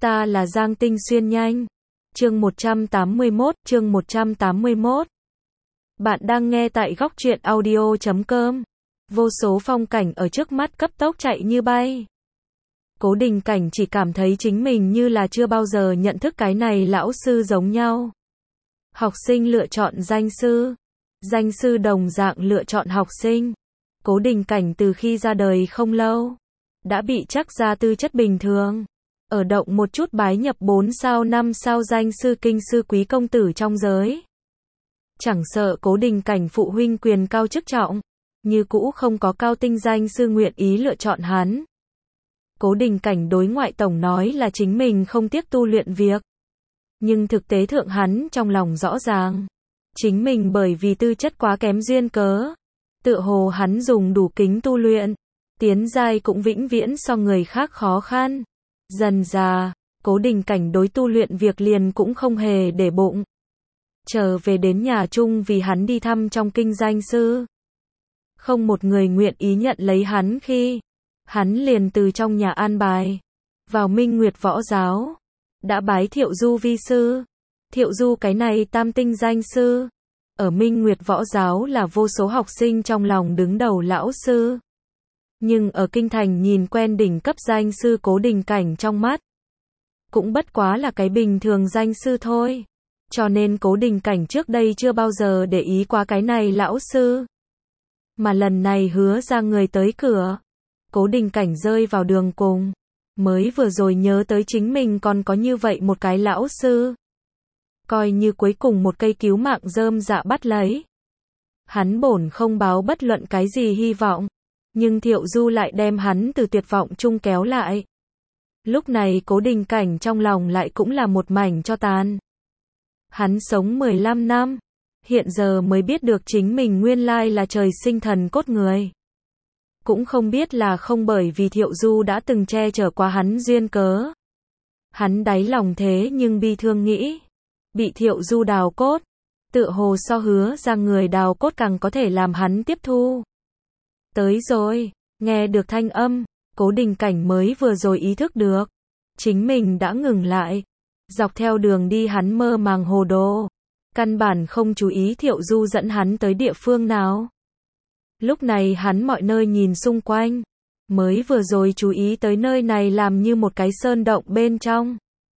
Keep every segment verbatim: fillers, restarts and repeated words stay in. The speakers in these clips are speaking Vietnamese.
Ta là Giang Tinh Xuyên nhanh. Chương một trăm tám mươi mốt, chương một trăm tám mươi mốt. Bạn đang nghe tại góc truyện audio chấm com. Vô số phong cảnh ở trước mắt cấp tốc chạy như bay. Cố Đình Cảnh chỉ cảm thấy chính mình như là chưa bao giờ nhận thức cái này lão sư giống nhau. Học sinh lựa chọn danh sư. Danh sư đồng dạng lựa chọn học sinh. Cố Đình Cảnh từ khi ra đời không lâu, đã bị chắc ra tư chất bình thường. Ở động một chút bái nhập bốn sao năm sao danh sư kinh sư quý công tử trong giới. Chẳng sợ Cố Đình Cảnh phụ huynh quyền cao chức trọng, như cũ không có cao tinh danh sư nguyện ý lựa chọn hắn. Cố Đình Cảnh đối ngoại tổng nói là chính mình không tiếc tu luyện việc. Nhưng thực tế thượng hắn trong lòng rõ ràng. Chính mình bởi vì tư chất quá kém duyên cớ. Tựa hồ hắn dùng đủ kính tu luyện. Tiến giai cũng vĩnh viễn so người khác khó khăn. Dần dà, Cố Đình Cảnh đối tu luyện việc liền cũng không hề để bụng. Trở về đến nhà chung vì hắn đi thăm trong kinh danh sư. Không một người nguyện ý nhận lấy hắn khi hắn liền từ trong nhà an bài vào Minh Nguyệt Võ Giáo, đã bái Thiệu Du vi sư. Thiệu Du cái này tam tinh danh sư, ở Minh Nguyệt Võ Giáo là vô số học sinh trong lòng đứng đầu lão sư. Nhưng ở kinh thành nhìn quen đỉnh cấp danh sư Cố Đình Cảnh trong mắt, cũng bất quá là cái bình thường danh sư thôi. Cho nên Cố Đình Cảnh trước đây chưa bao giờ để ý qua cái này lão sư. Mà lần này hứa ra người tới cửa, Cố Đình Cảnh rơi vào đường cùng. Mới vừa rồi nhớ tới chính mình còn có như vậy một cái lão sư. Coi như cuối cùng một cây cứu mạng rơm dạ bắt lấy. Hắn bổn không báo bất luận cái gì hy vọng. Nhưng Thiệu Du lại đem hắn từ tuyệt vọng chung kéo lại. Lúc này Cố Đình Cảnh trong lòng lại cũng là một mảnh cho tàn. Hắn sống mười lăm năm, hiện giờ mới biết được chính mình nguyên lai là trời sinh thần cốt người. Cũng không biết là không bởi vì Thiệu Du đã từng che chở qua hắn duyên cớ. Hắn đáy lòng thế nhưng bi thương nghĩ, bị Thiệu Du đào cốt, tựa hồ so hứa ra người đào cốt càng có thể làm hắn tiếp thu. Tới rồi, nghe được thanh âm, Cố Đình Cảnh mới vừa rồi ý thức được. Chính mình đã ngừng lại. Dọc theo đường đi hắn mơ màng hồ đồ. Căn bản không chú ý Thiệu Du dẫn hắn tới địa phương nào. Lúc này hắn mọi nơi nhìn xung quanh. Mới vừa rồi chú ý tới nơi này làm như một cái sơn động bên trong.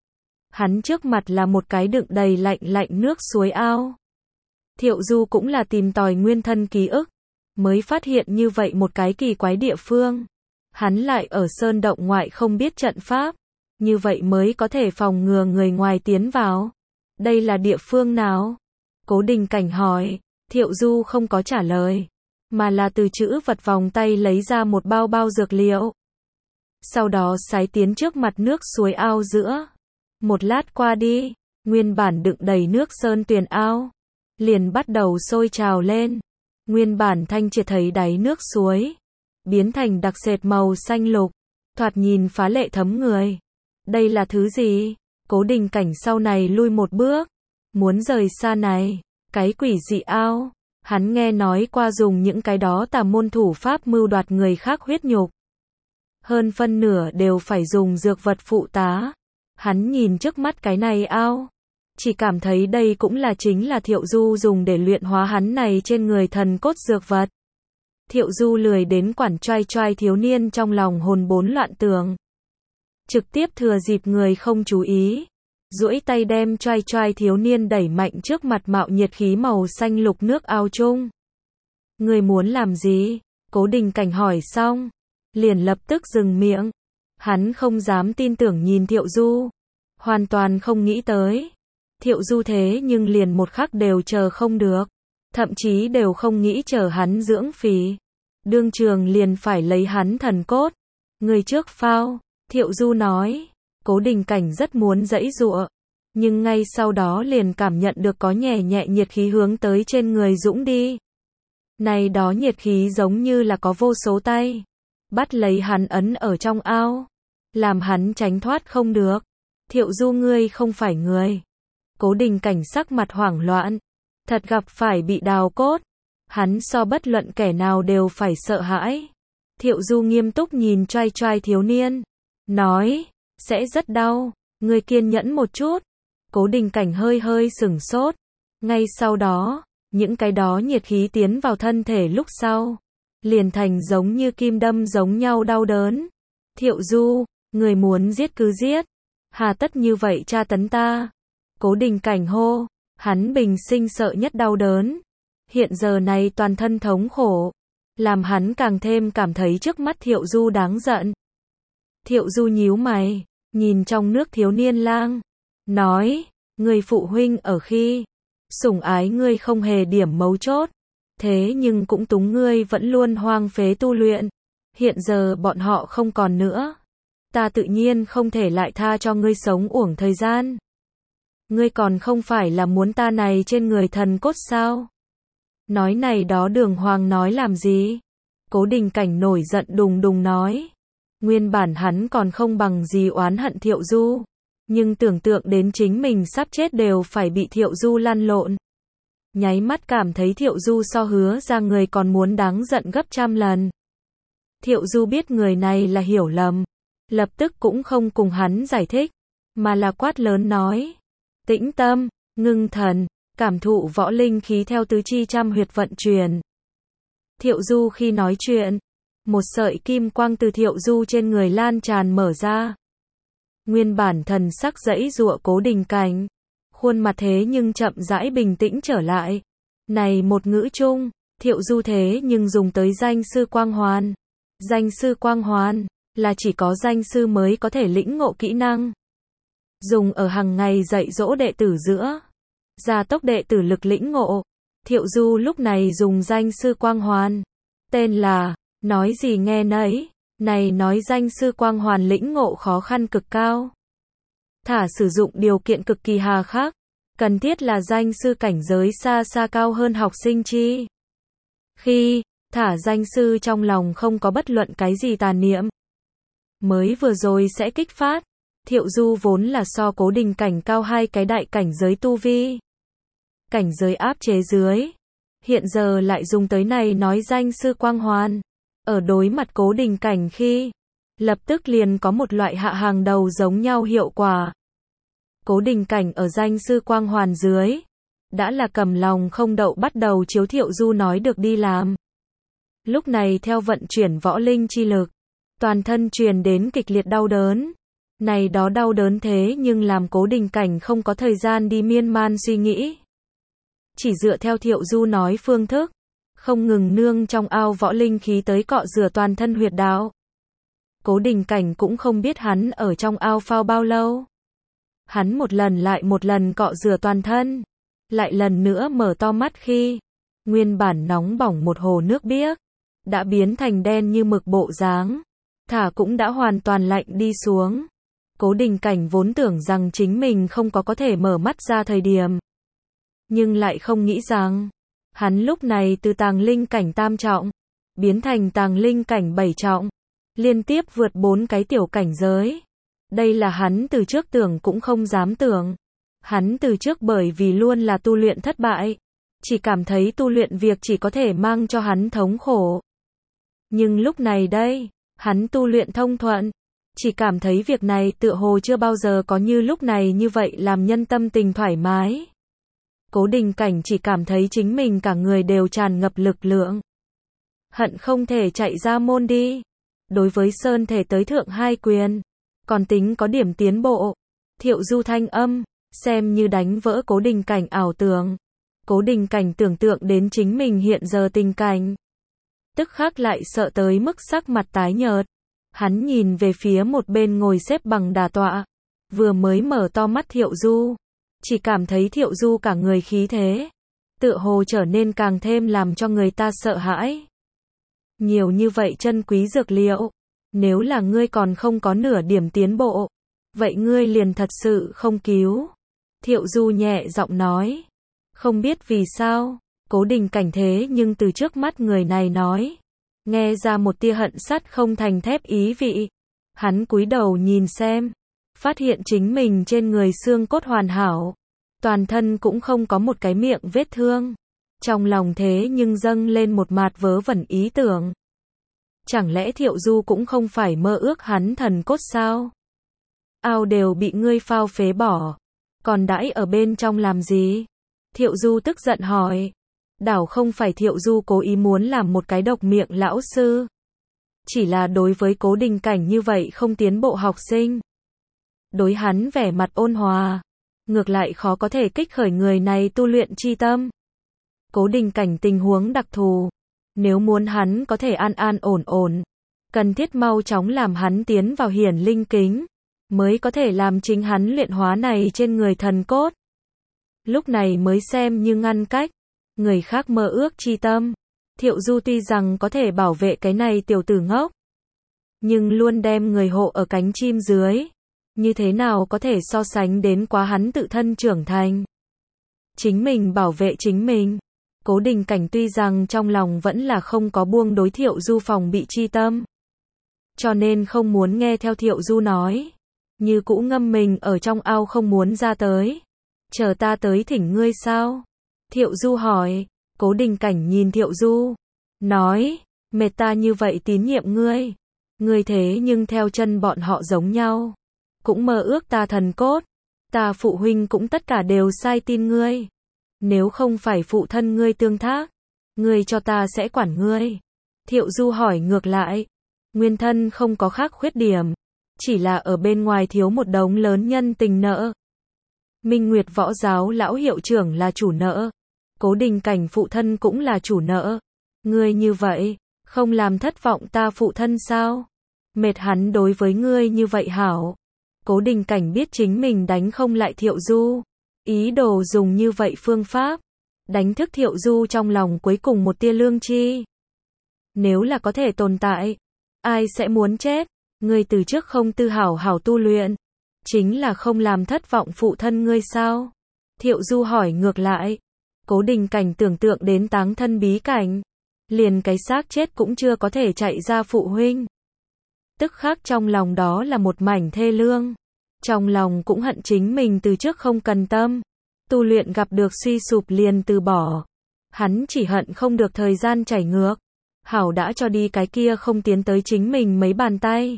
Hắn trước mặt là một cái đựng đầy lạnh lạnh nước suối ao. Thiệu Du cũng là tìm tòi nguyên thân ký ức. Mới phát hiện như vậy một cái kỳ quái địa phương. Hắn lại ở sơn động ngoại không biết trận pháp. Như vậy mới có thể phòng ngừa người ngoài tiến vào. Đây là địa phương nào? Cố Đình Cảnh hỏi. Thiệu Du không có trả lời, mà là từ chữ vật vòng tay lấy ra một bao bao dược liệu. Sau đó sái tiến trước mặt nước suối ao giữa. Một lát qua đi, nguyên bản đựng đầy nước sơn tuyền ao liền bắt đầu sôi trào lên. Nguyên bản thanh triệt thấy đáy nước suối biến thành đặc sệt màu xanh lục, thoạt nhìn phá lệ thấm người. Đây là thứ gì? Cố Đình Cảnh sau này lui một bước, muốn rời xa này cái quỷ dị ao. Hắn nghe nói qua dùng những cái đó tà môn thủ pháp mưu đoạt người khác huyết nhục. Hơn phân nửa đều phải dùng dược vật phụ tá. Hắn nhìn trước mắt cái này ao, chỉ cảm thấy đây cũng là chính là Thiệu Du dùng để luyện hóa hắn này trên người thần cốt dược vật. Thiệu Du lười đến quản choai choai thiếu niên trong lòng hồn bốn loạn tưởng. Trực tiếp thừa dịp người không chú ý, duỗi tay đem choai choai thiếu niên đẩy mạnh trước mặt mạo nhiệt khí màu xanh lục nước ao chung. Người muốn làm gì? Cố Đình Cảnh hỏi xong, liền lập tức dừng miệng. Hắn không dám tin tưởng nhìn Thiệu Du, hoàn toàn không nghĩ tới. Thiệu Du thế nhưng liền một khắc đều chờ không được, thậm chí đều không nghĩ chờ hắn dưỡng phì. Đương trường liền phải lấy hắn thần cốt. Người trước phao, Thiệu Du nói. Cố Đình Cảnh rất muốn giãy giụa, nhưng ngay sau đó liền cảm nhận được có nhẹ nhẹ nhiệt khí hướng tới trên người dũng đi. Này đó nhiệt khí giống như là có vô số tay bắt lấy hắn ấn ở trong ao, làm hắn tránh thoát không được. Thiệu Du ngươi không phải người. Cố Đình Cảnh sắc mặt hoảng loạn, thật gặp phải bị đào cốt, hắn so bất luận kẻ nào đều phải sợ hãi. Thiệu Du nghiêm túc nhìn choai choai thiếu niên, nói, sẽ rất đau, Ngươi kiên nhẫn một chút. Cố Đình Cảnh hơi hơi sửng sốt. Ngay sau đó, những cái đó nhiệt khí tiến vào thân thể lúc sau, liền thành giống như kim đâm giống nhau đau đớn. Thiệu Du, người muốn giết cứ giết. Hà tất như vậy tra tấn ta. Cố Đình Cảnh hô, hắn bình sinh sợ nhất đau đớn. Hiện giờ này toàn thân thống khổ, làm hắn càng thêm cảm thấy trước mắt Thiệu Du đáng giận. Thiệu Du nhíu mày, nhìn trong nước thiếu niên lang, nói, người phụ huynh ở khi sủng ái ngươi không hề điểm mấu chốt, thế nhưng cũng túng ngươi vẫn luôn hoang phế tu luyện. Hiện giờ bọn họ không còn nữa, ta tự nhiên không thể lại tha cho ngươi sống uổng thời gian. Ngươi còn không phải là muốn ta này trên người thần cốt sao? Nói này đó đường hoàng nói làm gì? Cố Đình Cảnh nổi giận đùng đùng nói. Nguyên bản hắn còn không bằng gì oán hận Thiệu Du, nhưng tưởng tượng đến chính mình sắp chết đều phải bị Thiệu Du lăn lộn. Nháy mắt cảm thấy Thiệu Du so hứa ra người còn muốn đáng giận gấp trăm lần. Thiệu Du biết người này là hiểu lầm, lập tức cũng không cùng hắn giải thích, mà là quát lớn nói. Tĩnh tâm, ngưng thần, cảm thụ võ linh khí theo tứ chi trăm huyệt vận chuyển. Thiệu Du khi nói chuyện, một sợi kim quang từ Thiệu Du trên người lan tràn mở ra. Nguyên bản thần sắc dãy giụa Cố Đình Cảnh, khuôn mặt thế nhưng chậm rãi bình tĩnh trở lại. Này một ngữ chung, Thiệu Du thế nhưng dùng tới danh sư quang hoàn. Danh sư quang hoàn là chỉ có danh sư mới có thể lĩnh ngộ kỹ năng, dùng ở hàng ngày dạy dỗ đệ tử giữa, gia tốc đệ tử lực lĩnh ngộ. Thiệu Du lúc này dùng danh sư quang hoàn, tên là, nói gì nghe nấy, này nói danh sư quang hoàn lĩnh ngộ khó khăn cực cao. Thả sử dụng điều kiện cực kỳ hà khắc, cần thiết là danh sư cảnh giới xa xa cao hơn học sinh chi. Khi, thả danh sư trong lòng không có bất luận cái gì tà niệm. Mới vừa rồi sẽ kích phát. Thiệu Du vốn là so Cố Đình Cảnh cao hai cái đại cảnh giới tu vi. Cảnh giới áp chế dưới. Hiện giờ lại dùng tới này nói danh sư quang hoàn. Ở đối mặt Cố Đình Cảnh khi, lập tức liền có một loại hạ hàng đầu giống nhau hiệu quả. Cố Đình Cảnh ở danh sư quang hoàn dưới, đã là cầm lòng không đậu bắt đầu chiếu Thiệu Du nói được đi làm. Lúc này theo vận chuyển võ linh chi lực, toàn thân truyền đến kịch liệt đau đớn. Này đó đau đớn thế nhưng làm Cố Đình Cảnh không có thời gian đi miên man suy nghĩ. Chỉ dựa theo Thiệu Du nói phương thức, không ngừng nương trong ao võ linh khí tới cọ rửa toàn thân huyệt đạo. Cố Đình Cảnh cũng không biết hắn ở trong ao phao bao lâu. Hắn một lần lại một lần cọ rửa toàn thân, lại lần nữa mở to mắt khi, nguyên bản nóng bỏng một hồ nước biếc, đã biến thành đen như mực bộ dáng, thả cũng đã hoàn toàn lạnh đi xuống. Cố Đình Cảnh vốn tưởng rằng chính mình không có có thể mở mắt ra thời điểm, nhưng lại không nghĩ rằng, hắn lúc này từ tàng linh cảnh tam trọng, biến thành tàng linh cảnh bảy trọng, liên tiếp vượt bốn cái tiểu cảnh giới. Đây là hắn từ trước tưởng cũng không dám tưởng. Hắn từ trước bởi vì luôn là tu luyện thất bại, chỉ cảm thấy tu luyện việc chỉ có thể mang cho hắn thống khổ. Nhưng lúc này đây, hắn tu luyện thông thuận, chỉ cảm thấy việc này tựa hồ chưa bao giờ có như lúc này như vậy làm nhân tâm tình thoải mái. Cố Đình Cảnh chỉ cảm thấy chính mình cả người đều tràn ngập lực lượng. Hận không thể chạy ra môn đi. Đối với Sơn thể tới thượng hai quyền, còn tính có điểm tiến bộ. Thiệu Du thanh âm, xem như đánh vỡ Cố Đình Cảnh ảo tưởng. Cố Đình Cảnh tưởng tượng đến chính mình hiện giờ tình cảnh, tức khắc lại sợ tới mức sắc mặt tái nhợt. Hắn nhìn về phía một bên ngồi xếp bằng đà tọa, vừa mới mở to mắt Thiệu Du, chỉ cảm thấy Thiệu Du cả người khí thế, tựa hồ trở nên càng thêm làm cho người ta sợ hãi. Nhiều như vậy chân quý dược liệu, nếu là ngươi còn không có nửa điểm tiến bộ, vậy ngươi liền thật sự không cứu. Thiệu Du nhẹ giọng nói, không biết vì sao, Cố Đình Cảnh thế nhưng từ trước mắt người này nói, nghe ra một tia hận sắt không thành thép ý vị. Hắn cúi đầu nhìn xem, phát hiện chính mình trên người xương cốt hoàn hảo, toàn thân cũng không có một cái miệng vết thương. Trong lòng thế nhưng dâng lên một mạt vớ vẩn ý tưởng. Chẳng lẽ Thiệu Du cũng không phải mơ ước hắn thần cốt sao? ao đều bị ngươi phao phế bỏ. Còn đãi ở bên trong làm gì? Thiệu Du tức giận hỏi. Đảo không phải Thiệu Du cố ý muốn làm một cái độc miệng lão sư. Chỉ là đối với Cố Đình Cảnh như vậy không tiến bộ học sinh. Đối hắn vẻ mặt ôn hòa. Ngược lại khó có thể kích khởi người này tu luyện chi tâm. Cố Đình Cảnh tình huống đặc thù. Nếu muốn hắn có thể an an ổn ổn. Cần thiết mau chóng làm hắn tiến vào hiển linh kính. Mới có thể làm chính hắn luyện hóa này trên người thần cốt. Lúc này mới xem như ngăn cách. Người khác mơ ước chi tâm. Thiệu Du tuy rằng có thể bảo vệ cái này tiểu tử ngốc. Nhưng luôn đem người hộ ở cánh chim dưới. Như thế nào có thể so sánh đến quá hắn tự thân trưởng thành. Chính mình bảo vệ chính mình. Cố Đình Cảnh tuy rằng trong lòng vẫn là không có buông đối Thiệu Du phòng bị chi tâm. Cho nên không muốn nghe theo Thiệu Du nói. Như cũ ngâm mình ở trong ao không muốn ra tới. Chờ ta tới thỉnh ngươi sao? Thiệu Du hỏi. Cố Đình Cảnh nhìn Thiệu Du. Nói. Mệt ta như vậy tín nhiệm ngươi. Ngươi thế nhưng theo chân bọn họ giống nhau. Cũng mơ ước ta thần cốt. Ta phụ huynh cũng tất cả đều sai tin ngươi. Nếu không phải phụ thân ngươi tương thác. Ngươi cho ta sẽ quản ngươi. Thiệu Du hỏi ngược lại. Nguyên thân không có khác khuyết điểm. Chỉ là ở bên ngoài thiếu một đống lớn nhân tình nợ. Minh Nguyệt Võ Giáo lão hiệu trưởng là chủ nợ. Cố Đình Cảnh phụ thân cũng là chủ nợ. Ngươi như vậy, không làm thất vọng ta phụ thân sao? Mệt hắn đối với ngươi như vậy hảo. Cố Đình Cảnh biết chính mình đánh không lại Thiệu Du. Ý đồ dùng như vậy phương pháp. Đánh thức Thiệu Du trong lòng cuối cùng một tia lương tri. Nếu là có thể tồn tại, ai sẽ muốn chết? Ngươi từ trước không tư hảo hảo tu luyện. Chính là không làm thất vọng phụ thân ngươi sao? Thiệu Du hỏi ngược lại. Cố Đình Cảnh tưởng tượng đến táng thân bí cảnh. Liền cái xác chết cũng chưa có thể chạy ra phụ huynh. Tức khắc trong lòng đó là một mảnh thê lương. Trong lòng cũng hận chính mình từ trước không cần tâm. Tu luyện gặp được suy sụp liền từ bỏ. Hắn chỉ hận không được thời gian chảy ngược. Hảo đã cho đi cái kia không tiến tới chính mình mấy bàn tay.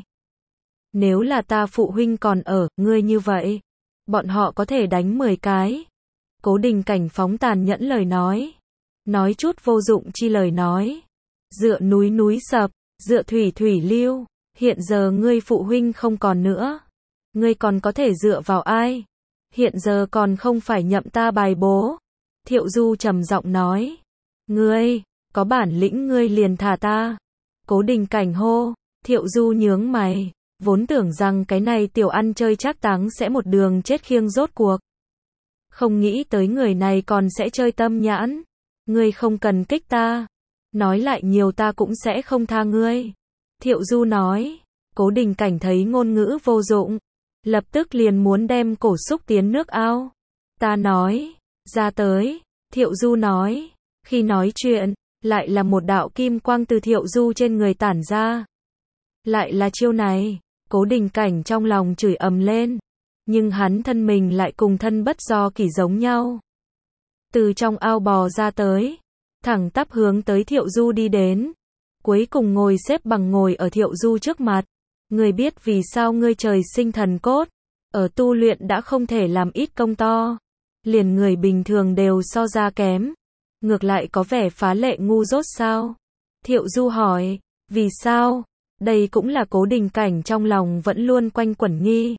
Nếu là ta phụ huynh còn ở, ngươi như vậy. Bọn họ có thể đánh mười cái. Cố Đình Cảnh phóng tàn nhẫn lời nói. Nói chút vô dụng chi lời nói. Dựa núi núi sập, dựa thủy thủy lưu. Hiện giờ ngươi phụ huynh không còn nữa. Ngươi còn có thể dựa vào ai? Hiện giờ còn không phải nhậm ta bài bố. Thiệu Du trầm giọng nói. Ngươi, có bản lĩnh ngươi liền thả ta. Cố Đình Cảnh hô. Thiệu Du nhướng mày. Vốn tưởng rằng cái này tiểu ăn chơi trác táng sẽ một đường chết khiêng rốt cuộc. Không nghĩ tới người này còn sẽ chơi tâm nhãn. Ngươi không cần kích ta. Nói lại nhiều ta cũng sẽ không tha ngươi. Thiệu Du nói. Cố Đình Cảnh thấy ngôn ngữ vô dụng. Lập tức liền muốn đem cổ xúc tiến nước ao. Ta nói. Ra tới. Thiệu Du nói. Khi nói chuyện, lại là một đạo kim quang từ Thiệu Du trên người tản ra. Lại là chiêu này. Cố Đình Cảnh trong lòng chửi ầm lên. Nhưng hắn thân mình lại cùng thân bất do kỷ giống nhau. Từ trong ao bò ra tới. Thẳng tắp hướng tới Thiệu Du đi đến. Cuối cùng ngồi xếp bằng ngồi ở Thiệu Du trước mặt. Ngươi biết vì sao ngươi trời sinh thần cốt. Ở tu luyện đã không thể làm ít công to. Liền người bình thường đều so ra kém. Ngược lại có vẻ phá lệ ngu dốt sao? Thiệu Du hỏi. Vì sao? Đây cũng là Cố Đình Cảnh trong lòng vẫn luôn quanh quẩn nghi.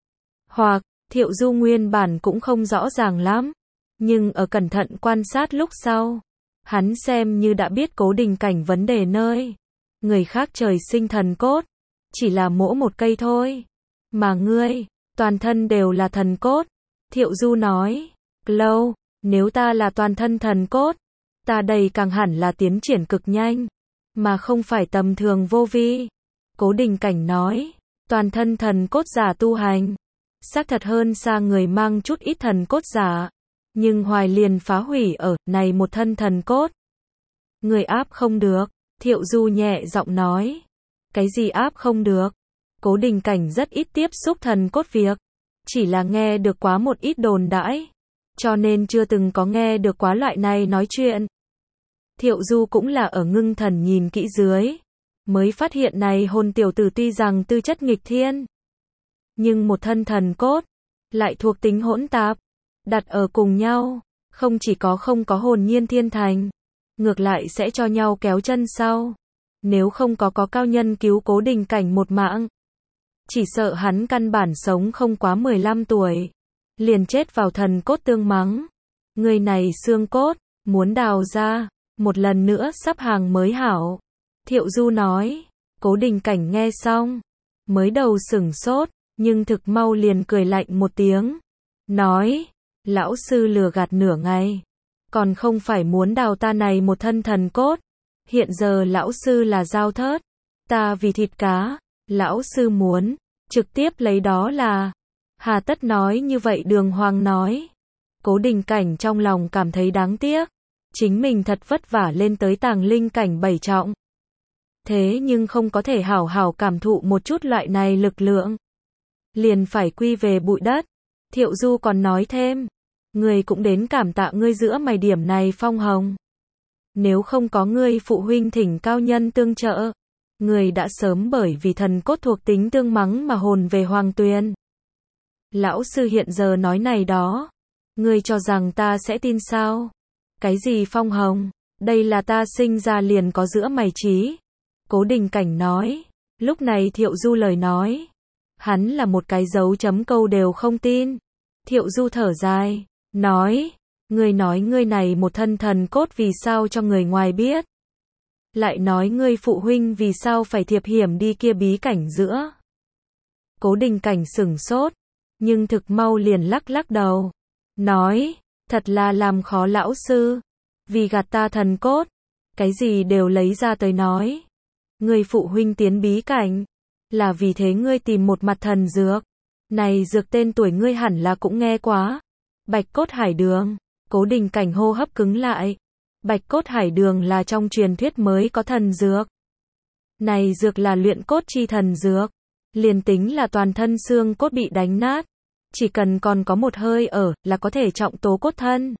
Hoặc, Thiệu Du nguyên bản cũng không rõ ràng lắm. Nhưng ở cẩn thận quan sát lúc sau. Hắn xem như đã biết Cố Đình Cảnh vấn đề nơi. Người khác trời sinh thần cốt. Chỉ là mỗ một cây thôi. Mà ngươi, toàn thân đều là thần cốt. Thiệu Du nói. Lâu, nếu ta là toàn thân thần cốt. Ta đây càng hẳn là tiến triển cực nhanh. Mà không phải tầm thường vô vi. Cố Đình Cảnh nói. Toàn thân thần cốt giả tu hành. Xác thật hơn xa người mang chút ít thần cốt giả. Nhưng hoài liền phá hủy ở này một thân thần cốt. Người áp không được. Thiệu Du nhẹ giọng nói. Cái gì áp không được? Cố Đình Cảnh rất ít tiếp xúc thần cốt việc. Chỉ là nghe được quá một ít đồn đãi. Cho nên chưa từng có nghe được quá loại này nói chuyện. Thiệu Du cũng là ở ngưng thần nhìn kỹ dưới. Mới phát hiện này hồn tiểu tử tuy rằng tư chất nghịch thiên. nhưng một thân thần cốt, lại thuộc tính hỗn tạp, đặt ở cùng nhau, không chỉ có không có hồn nhiên thiên thành, ngược lại sẽ cho nhau kéo chân sau. Nếu không có có cao nhân cứu Cố Đình Cảnh một mạng, chỉ sợ hắn căn bản sống không quá mười lăm tuổi, liền chết vào thần cốt tương mắng. Người này xương cốt, muốn đào ra, một lần nữa sắp hàng mới hảo. Thiệu Du nói. Cố Đình Cảnh nghe xong, mới đầu sửng sốt, nhưng thực mau liền cười lạnh một tiếng. Nói, lão sư lừa gạt nửa ngày, còn không phải muốn đào ta này một thân thần cốt. Hiện giờ lão sư là dao thớt, ta vì thịt cá, lão sư muốn, trực tiếp lấy đó là, hà tất nói như vậy đường hoàng nói. Cố Đình Cảnh trong lòng cảm thấy đáng tiếc, chính mình thật vất vả lên tới tàng linh cảnh bảy trọng. Thế nhưng không có thể hảo hảo cảm thụ một chút loại này lực lượng, liền phải quy về bụi đất. Thiệu Du còn nói thêm, người cũng đến cảm tạ ngươi giữa mày điểm này phong hồng. Nếu không có ngươi phụ huynh thỉnh cao nhân tương trợ, người đã sớm bởi vì thần cốt thuộc tính tương mắng mà hồn về hoàng tuyền. Lão sư hiện giờ nói này đó, ngươi cho rằng ta sẽ tin sao? Cái gì phong hồng? Đây là ta sinh ra liền có giữa mày trí. Cố Đình Cảnh nói. Lúc này Thiệu Du lời nói, hắn là một cái dấu chấm câu đều không tin. Thiệu Du thở dài, nói, ngươi nói ngươi này một thân thần cốt vì sao cho người ngoài biết? Lại nói ngươi phụ huynh vì sao phải thiệp hiểm đi kia bí cảnh giữa? Cố Đình Cảnh sửng sốt, nhưng thực mau liền lắc lắc đầu, nói, thật là làm khó lão sư, vì gạt ta thần cốt, cái gì đều lấy ra tới nói. Ngươi phụ huynh tiến bí cảnh, là vì thế ngươi tìm một mặt thần dược. Này dược tên tuổi ngươi hẳn là cũng nghe quá. Bạch cốt hải đường. Cố Đình Cảnh hô hấp cứng lại. Bạch cốt hải đường là trong truyền thuyết mới có thần dược. Này dược là luyện cốt chi thần dược. Liền tính là toàn thân xương cốt bị đánh nát, chỉ cần còn có một hơi ở là có thể trọng tố cốt thân.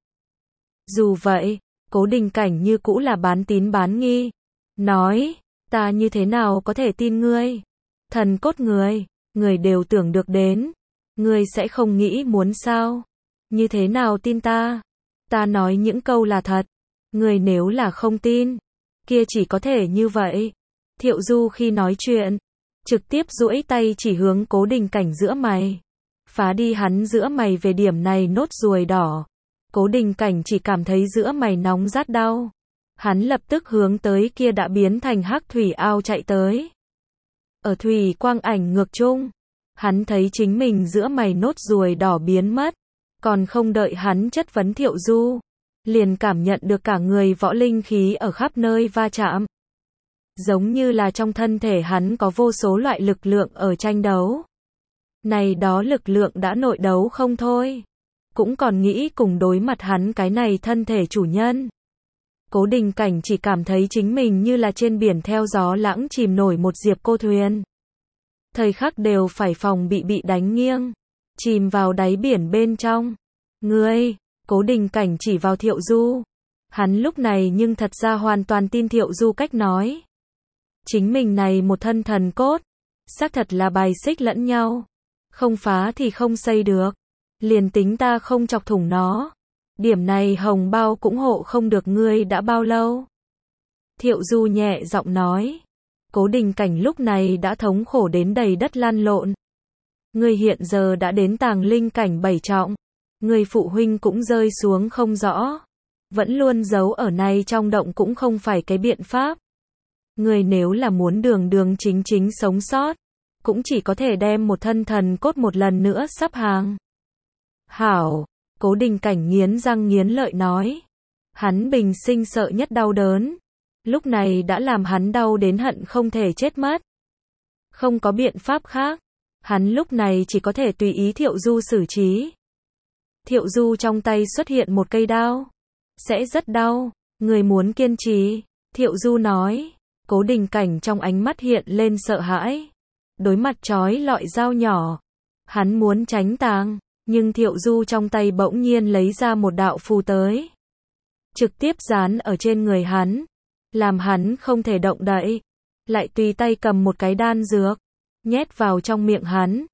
Dù vậy, Cố Đình Cảnh như cũ là bán tín bán nghi. Nói, ta như thế nào có thể tin ngươi? Thần cốt người, người đều tưởng được đến. Ngươi sẽ không nghĩ muốn sao? Như thế nào tin ta? Ta nói những câu là thật. Ngươi nếu là không tin, kia chỉ có thể như vậy. Thiệu Du khi nói chuyện, trực tiếp duỗi tay chỉ hướng Cố Đình Cảnh giữa mày. Phá đi hắn giữa mày về điểm này nốt ruồi đỏ. Cố Đình Cảnh chỉ cảm thấy giữa mày nóng rát đau. Hắn lập tức hướng tới kia đã biến thành hắc thủy ao chạy tới. Ở thủy quang ảnh ngược chung, hắn thấy chính mình giữa mày nốt ruồi đỏ biến mất. Còn không đợi hắn chất vấn Thiệu Du, liền cảm nhận được cả người võ linh khí ở khắp nơi va chạm. Giống như là trong thân thể hắn có vô số loại lực lượng ở tranh đấu. Này đó lực lượng đã nội đấu không thôi, cũng còn nghĩ cùng đối mặt hắn cái này thân thể chủ nhân. Cố Đình Cảnh chỉ cảm thấy chính mình như là trên biển theo gió lãng chìm nổi một diệp cô thuyền. Thời khắc đều phải phòng bị bị đánh nghiêng, chìm vào đáy biển bên trong. Ngươi, Cố Đình Cảnh chỉ vào Thiệu Du. Hắn lúc này nhưng thật ra hoàn toàn tin Thiệu Du cách nói. Chính mình này một thân thần cốt, xác thật là bài xích lẫn nhau. Không phá thì không xây được. Liền tính ta không chọc thủng nó. Điểm này hồng bao cũng hộ không được ngươi đã bao lâu. Thiệu Du nhẹ giọng nói. Cố Đình Cảnh lúc này đã thống khổ đến đầy đất lăn lộn. Ngươi hiện giờ đã đến tàng linh cảnh bảy trọng. Ngươi phụ huynh cũng rơi xuống không rõ. Vẫn luôn giấu ở này trong động cũng không phải cái biện pháp. Ngươi nếu là muốn đường đường chính chính sống sót, cũng chỉ có thể đem một thân thần cốt một lần nữa sắp hàng. Hảo, Cố Đình Cảnh nghiến răng nghiến lợi nói. Hắn bình sinh sợ nhất đau đớn. Lúc này đã làm hắn đau đến hận không thể chết mất. Không có biện pháp khác. Hắn lúc này chỉ có thể tùy ý Thiệu Du xử trí. Thiệu Du trong tay xuất hiện một cây đao. Sẽ rất đau. Người muốn kiên trì. Thiệu Du nói. Cố Đình Cảnh trong ánh mắt hiện lên sợ hãi. Đối mặt chói lọi dao nhỏ. Hắn muốn tránh tàng. Nhưng Thiệu Du trong tay bỗng nhiên lấy ra một đạo phù tới. Trực tiếp dán ở trên người hắn. Làm hắn không thể động đậy. Lại tùy tay cầm một cái đan dược. Nhét vào trong miệng hắn.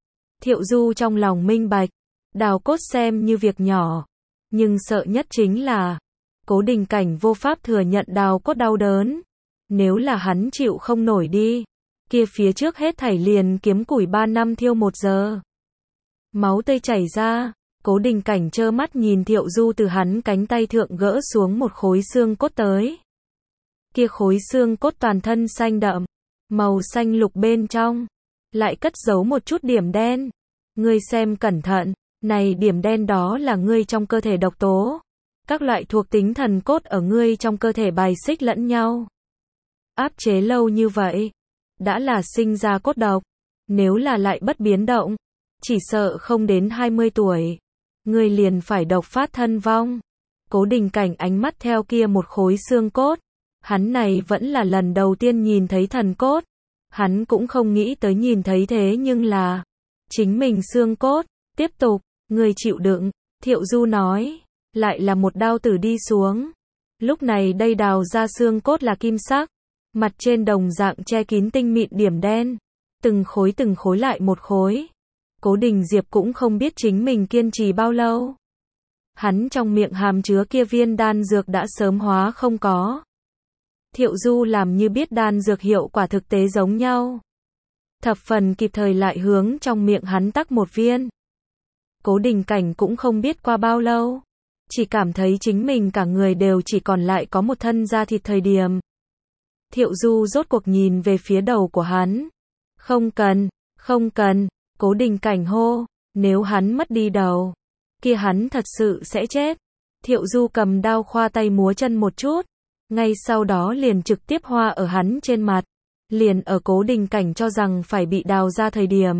Thiệu Du trong lòng minh bạch, đào cốt xem như việc nhỏ, nhưng sợ nhất chính là Cố Đình Cảnh vô pháp thừa nhận đào cốt đau đớn. Nếu là hắn chịu không nổi đi, kia phía trước hết thảy liền kiếm củi ba năm thiêu một giờ. Máu tươi chảy ra, Cố Đình Cảnh trơ mắt nhìn Thiệu Du từ hắn cánh tay thượng gỡ xuống một khối xương cốt tới. Kia khối xương cốt toàn thân xanh đậm, màu xanh lục bên trong, lại cất giấu một chút điểm đen. Ngươi xem cẩn thận, này điểm đen đó là ngươi trong cơ thể độc tố. Các loại thuộc tính thần cốt ở ngươi trong cơ thể bài xích lẫn nhau. Áp chế lâu như vậy, đã là sinh ra cốt độc. Nếu là lại bất biến động, chỉ sợ không đến hai mươi tuổi, ngươi liền phải độc phát thân vong. Cố Đình Cảnh ánh mắt theo kia một khối xương cốt. Hắn này vẫn là lần đầu tiên nhìn thấy thần cốt. Hắn cũng không nghĩ tới nhìn thấy thế nhưng là chính mình xương cốt. Tiếp tục, ngươi chịu đựng, Thiệu Du nói, lại là một đao tử đi xuống. Lúc này đây đào ra xương cốt là kim sắc, mặt trên đồng dạng che kín tinh mịn điểm đen, từng khối từng khối lại một khối. Cố Đình Diệp cũng không biết chính mình kiên trì bao lâu. Hắn trong miệng hàm chứa kia viên đan dược đã sớm hóa không có. Thiệu Du làm như biết đan dược hiệu quả thực tế giống nhau. Thập phần kịp thời lại hướng trong miệng hắn tắc một viên. Cố Đình Cảnh cũng không biết qua bao lâu, chỉ cảm thấy chính mình cả người đều chỉ còn lại có một thân da thịt thời điểm. Thiệu Du rốt cuộc nhìn về phía đầu của hắn. Không cần, không cần, Cố Đình Cảnh hô, nếu hắn mất đi đầu, kia hắn thật sự sẽ chết. Thiệu Du cầm đao khoa tay múa chân một chút, ngay sau đó liền trực tiếp hoa ở hắn trên mặt. Liền ở Cố Đình Cảnh cho rằng phải bị đào ra thời điểm,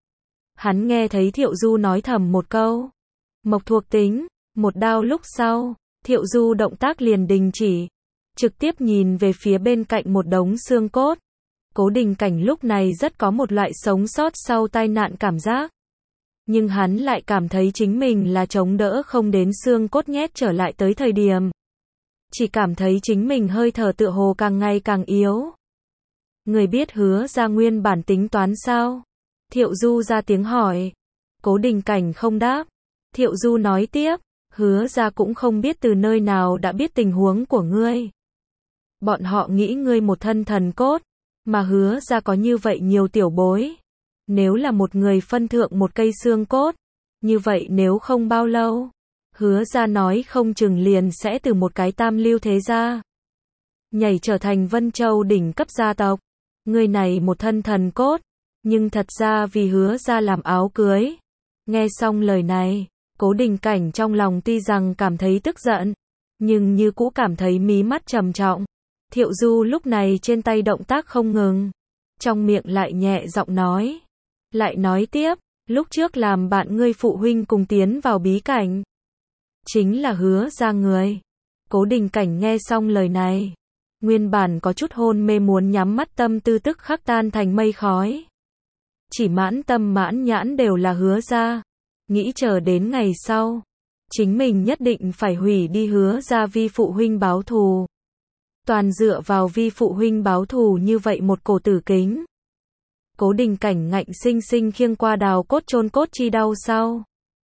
hắn nghe thấy Thiệu Du nói thầm một câu, mộc thuộc tính. Một đao lúc sau, Thiệu Du động tác liền đình chỉ, trực tiếp nhìn về phía bên cạnh một đống xương cốt. Cố Đình Cảnh lúc này rất có một loại sống sót sau tai nạn cảm giác. Nhưng hắn lại cảm thấy chính mình là chống đỡ không đến xương cốt nhét trở lại tới thời điểm. Chỉ cảm thấy chính mình hơi thở tựa hồ càng ngày càng yếu. Người biết Hứa ra nguyên bản tính toán sao? Thiệu Du ra tiếng hỏi. Cố Đình Cảnh không đáp. Thiệu Du nói tiếp. Hứa ra cũng không biết từ nơi nào đã biết tình huống của ngươi. Bọn họ nghĩ ngươi một thân thần cốt, mà Hứa ra có như vậy nhiều tiểu bối. Nếu là một người phân thượng một cây xương cốt, như vậy nếu không bao lâu, Hứa ra nói không chừng liền sẽ từ một cái tam lưu thế gia nhảy trở thành Vân Châu đỉnh cấp gia tộc. Ngươi này một thân thần cốt, nhưng thật ra vì Hứa ra làm áo cưới. Nghe xong lời này, Cố Đình Cảnh trong lòng tuy rằng cảm thấy tức giận, nhưng như cũ cảm thấy mí mắt trầm trọng. Thiệu Du lúc này trên tay động tác không ngừng, trong miệng lại nhẹ giọng nói. Lại nói tiếp, lúc trước làm bạn ngươi phụ huynh cùng tiến vào bí cảnh, chính là Hứa ra người. Cố Đình Cảnh nghe xong lời này, nguyên bản có chút hôn mê muốn nhắm mắt tâm tư tức khắc tan thành mây khói. Chỉ mãn tâm mãn nhãn đều là Hứa ra. Nghĩ chờ đến ngày sau, chính mình nhất định phải hủy đi Hứa ra vi phụ huynh báo thù. Toàn dựa vào vi phụ huynh báo thù như vậy một cổ tử kính. Cố Đình Cảnh ngạnh sinh sinh khiêng qua đào cốt chôn cốt chi đau sau.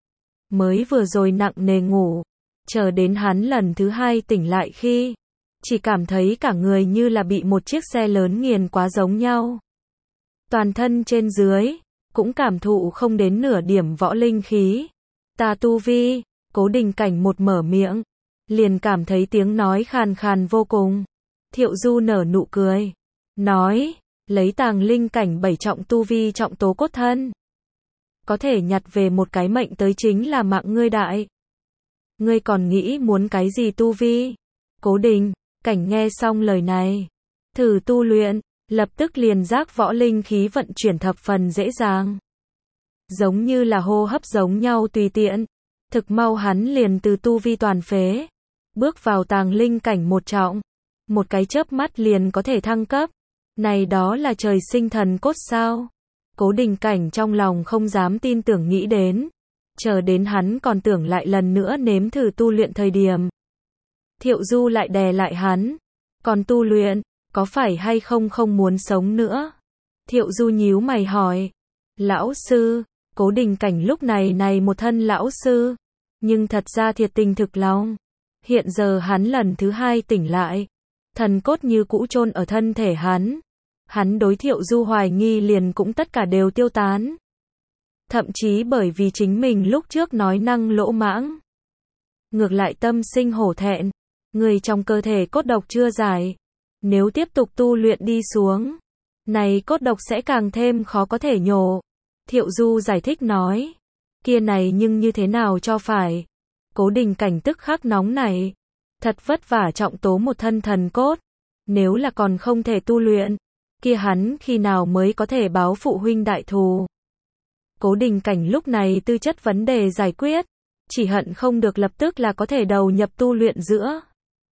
Mới vừa rồi nặng nề ngủ, chờ đến hắn lần thứ hai tỉnh lại khi, chỉ cảm thấy cả người như là bị một chiếc xe lớn nghiền quá giống nhau. Toàn thân trên dưới, cũng cảm thụ không đến nửa điểm võ linh khí. Ta tu vi, Cố Đình Cảnh một mở miệng, liền cảm thấy tiếng nói khàn khàn vô cùng. Thiệu Du nở nụ cười, nói, lấy tàng linh cảnh bảy trọng tu vi trọng tố cốt thân, có thể nhặt về một cái mệnh tới chính là mạng ngươi đại. Ngươi còn nghĩ muốn cái gì tu vi? Cố Đình Cảnh nghe xong lời này, thử tu luyện, lập tức liền giác võ linh khí vận chuyển thập phần dễ dàng. Giống như là hô hấp giống nhau tùy tiện, thực mau hắn liền từ tu vi toàn phế, bước vào tàng linh cảnh một trọng, một cái chớp mắt liền có thể thăng cấp. Này đó là trời sinh thần cốt sao? Cố Đình Cảnh trong lòng không dám tin tưởng nghĩ đến, chờ đến hắn còn tưởng lại lần nữa nếm thử tu luyện thời điểm. Thiệu Du lại đè lại hắn, còn tu luyện, có phải hay không không muốn sống nữa? Thiệu Du nhíu mày hỏi, lão sư, Cố Đình Cảnh lúc này này một thân lão sư, nhưng thật ra thiệt tình thực lòng. Hiện giờ hắn lần thứ hai tỉnh lại, thần cốt như cũ chôn ở thân thể hắn. Hắn đối Thiệu Du hoài nghi liền cũng tất cả đều tiêu tán. Thậm chí bởi vì chính mình lúc trước nói năng lỗ mãng, ngược lại tâm sinh hổ thẹn. Người trong cơ thể cốt độc chưa giải, nếu tiếp tục tu luyện đi xuống, này cốt độc sẽ càng thêm khó có thể nhổ. Thiệu Du giải thích nói, kia này nhưng như thế nào cho phải. Cố Đình Cảnh tức khắc nóng này, thật vất vả trọng tố một thân thần cốt, nếu là còn không thể tu luyện, kia hắn khi nào mới có thể báo phụ huynh đại thù. Cố Đình Cảnh lúc này tư chất vấn đề giải quyết, chỉ hận không được lập tức là có thể đầu nhập tu luyện giữa.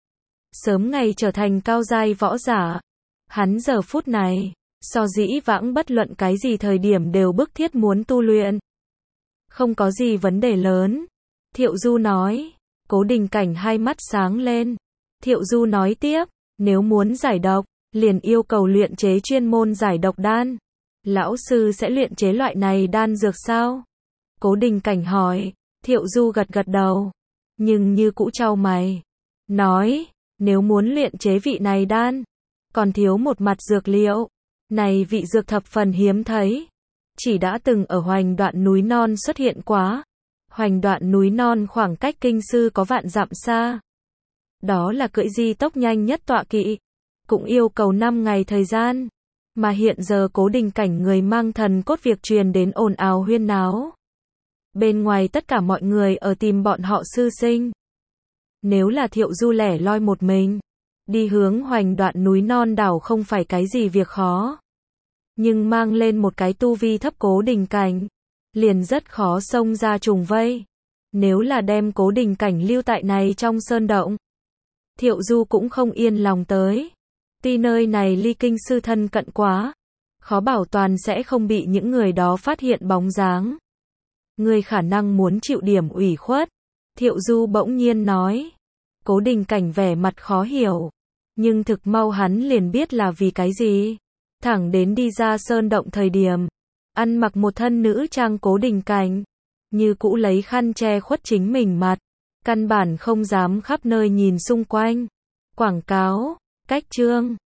Sớm ngày trở thành cao giai võ giả. Hắn giờ phút này, so dĩ vãng bất luận cái gì thời điểm đều bức thiết muốn tu luyện. Không có gì vấn đề lớn. Thiệu Du nói. Cố Đình Cảnh hai mắt sáng lên. Thiệu Du nói tiếp, nếu muốn giải độc, liền yêu cầu luyện chế chuyên môn giải độc đan. Lão sư sẽ luyện chế loại này đan dược sao? Cố Đình Cảnh hỏi. Thiệu Du gật gật đầu, nhưng như cũ chau mày, nói, nếu muốn luyện chế vị này đan, còn thiếu một mặt dược liệu. Này vị dược thập phần hiếm thấy, chỉ đã từng ở Hoành Đoạn núi non xuất hiện quá. Hoành Đoạn núi non khoảng cách kinh sư có vạn dặm xa. Đó là cưỡi di tốc nhanh nhất tọa kỵ, cũng yêu cầu năm ngày thời gian. Mà hiện giờ Cố Đình Cảnh người mang thần cốt việc truyền đến ồn ào huyên náo. Bên ngoài tất cả mọi người ở tìm bọn họ sư sinh. Nếu là Thiệu Du lẻ loi một mình, đi hướng Hoành Đoạn núi non đảo không phải cái gì việc khó. Nhưng mang lên một cái tu vi thấp Cố Đình Cảnh, liền rất khó xông ra trùng vây. Nếu là đem Cố Đình Cảnh lưu tại này trong sơn động, Thiệu Du cũng không yên lòng tới. Tuy nơi này ly kinh sư thân cận quá, khó bảo toàn sẽ không bị những người đó phát hiện bóng dáng. Người khả năng muốn chịu điểm ủy khuất. Thiệu Du bỗng nhiên nói. Cố Đình Cảnh vẻ mặt khó hiểu, nhưng thực mau hắn liền biết là vì cái gì. Thẳng đến đi ra sơn động thời điểm, ăn mặc một thân nữ trang Cố Đình Cảnh, như cũ lấy khăn che khuất chính mình mặt, căn bản không dám khắp nơi nhìn xung quanh. Quảng cáo, cách chương